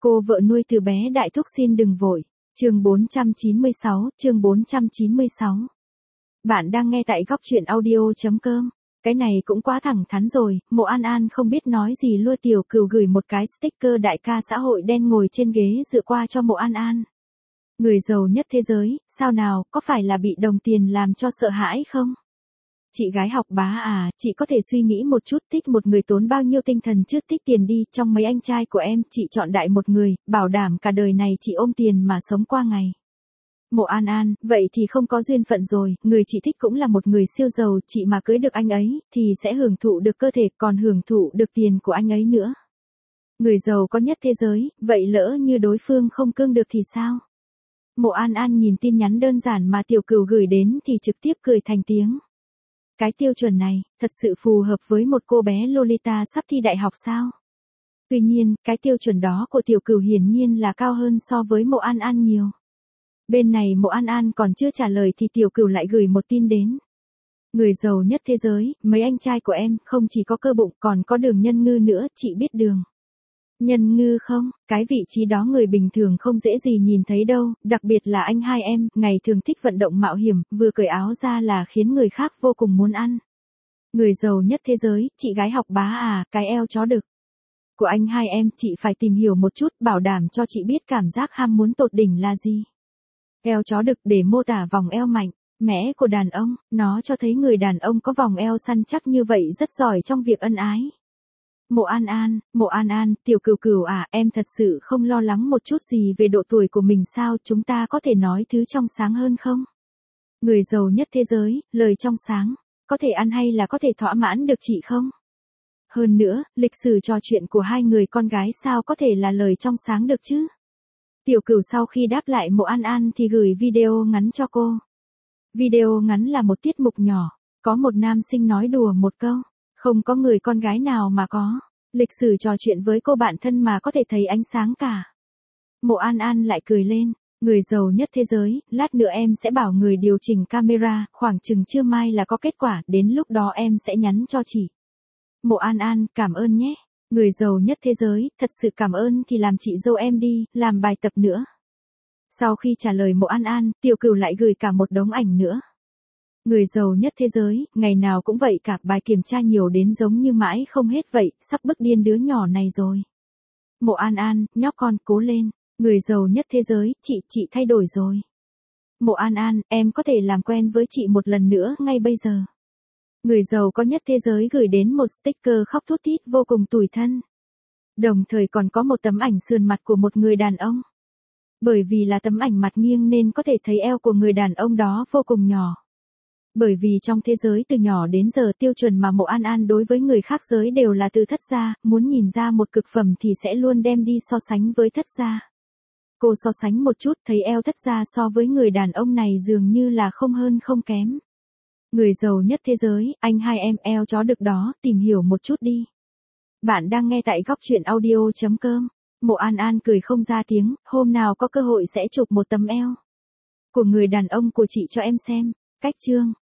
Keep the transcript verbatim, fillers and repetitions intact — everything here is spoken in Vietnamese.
Cô vợ nuôi từ bé đại thúc xin đừng vội. Chương bốn trăm chín mươi sáu, chương bốn trăm chín mươi sáu. Bạn đang nghe tại góc truyện audio chấm com. Cái này cũng quá thẳng thắn rồi, Mộ An An không biết nói gì luôn. Tiểu Cửu gửi một cái sticker đại ca xã hội đen ngồi trên ghế dựa qua cho Mộ An An. Người giàu nhất thế giới, sao nào, có phải là bị đồng tiền làm cho sợ hãi không? Chị gái học bá à, chị có thể suy nghĩ một chút, thích một người tốn bao nhiêu tinh thần trước tích tiền đi. Trong mấy anh trai của em, chị chọn đại một người, bảo đảm cả đời này chị ôm tiền mà sống qua ngày. Mộ An An, vậy thì không có duyên phận rồi, người chị thích cũng là một người siêu giàu, chị mà cưới được anh ấy, thì sẽ hưởng thụ được cơ thể, còn hưởng thụ được tiền của anh ấy nữa. Người giàu có nhất thế giới, vậy lỡ như đối phương không cương được thì sao? Mộ An An nhìn tin nhắn đơn giản mà Tiểu Cửu gửi đến thì trực tiếp cười thành tiếng. Cái tiêu chuẩn này, thật sự phù hợp với một cô bé Lolita sắp thi đại học sao? Tuy nhiên, cái tiêu chuẩn đó của Tiểu Cửu hiển nhiên là cao hơn so với Mộ An An nhiều. Bên này Mộ An An còn chưa trả lời thì Tiểu Cửu lại gửi một tin đến. Người giàu nhất thế giới, mấy anh trai của em, không chỉ có cơ bụng còn có Đường Nhân Ngư nữa, chị biết Đường Nhân Ngư không? Cái vị trí đó người bình thường không dễ gì nhìn thấy đâu, đặc biệt là anh hai em, ngày thường thích vận động mạo hiểm, vừa cởi áo ra là khiến người khác vô cùng muốn ăn. Người giàu nhất thế giới, chị gái học bá à, cái eo chó đực của anh hai em, chị phải tìm hiểu một chút, bảo đảm cho chị biết cảm giác ham muốn tột đỉnh là gì. Eo chó đực để mô tả vòng eo mạnh mẽ của đàn ông, nó cho thấy người đàn ông có vòng eo săn chắc như vậy rất giỏi trong việc ân ái. Mộ An An, Mộ An An, Tiểu Cửu Cửu à, em thật sự không lo lắng một chút gì về độ tuổi của mình sao, chúng ta có thể nói thứ trong sáng hơn không? Người giàu nhất thế giới, lời trong sáng, có thể ăn hay là có thể thỏa mãn được chị không? Hơn nữa, lịch sử trò chuyện của hai người con gái sao có thể là lời trong sáng được chứ? Tiểu Cửu sau khi đáp lại Mộ An An thì gửi video ngắn cho cô. Video ngắn là một tiết mục nhỏ, có một nam sinh nói đùa một câu. Không có người con gái nào mà có lịch sử trò chuyện với cô bạn thân mà có thể thấy ánh sáng cả. Mộ An An lại cười lên, người giàu nhất thế giới, lát nữa em sẽ bảo người điều chỉnh camera, khoảng chừng trưa mai là có kết quả, đến lúc đó em sẽ nhắn cho chị. Mộ An An, cảm ơn nhé. Người giàu nhất thế giới, thật sự cảm ơn thì làm chị dâu em đi, làm bài tập nữa. Sau khi trả lời Mộ An An, Tiểu Cửu lại gửi cả một đống ảnh nữa. Người giàu nhất thế giới, ngày nào cũng vậy cả, bài kiểm tra nhiều đến giống như mãi không hết vậy, sắp bức điên đứa nhỏ này rồi. Mộ An An, nhóc con, cố lên. Người giàu nhất thế giới, chị, chị thay đổi rồi. Mộ An An, em có thể làm quen với chị một lần nữa ngay bây giờ. Người giàu có nhất thế giới gửi đến một sticker khóc thút thít vô cùng tủi thân. Đồng thời còn có một tấm ảnh sườn mặt của một người đàn ông. Bởi vì là tấm ảnh mặt nghiêng nên có thể thấy eo của người đàn ông đó vô cùng nhỏ. Bởi vì trong thế giới từ nhỏ đến giờ tiêu chuẩn mà Mộ An An đối với người khác giới đều là từ thất gia, muốn nhìn ra một cực phẩm thì sẽ luôn đem đi so sánh với thất gia. Cô so sánh một chút thấy eo thất gia so với người đàn ông này dường như là không hơn không kém. Người giàu nhất thế giới, anh hai em eo chó đực đó, tìm hiểu một chút đi. Bạn đang nghe tại góc truyện audio chấm com. Mộ An An cười không ra tiếng, hôm nào có cơ hội sẽ chụp một tấm eo của người đàn ông của chị cho em xem. Cách chương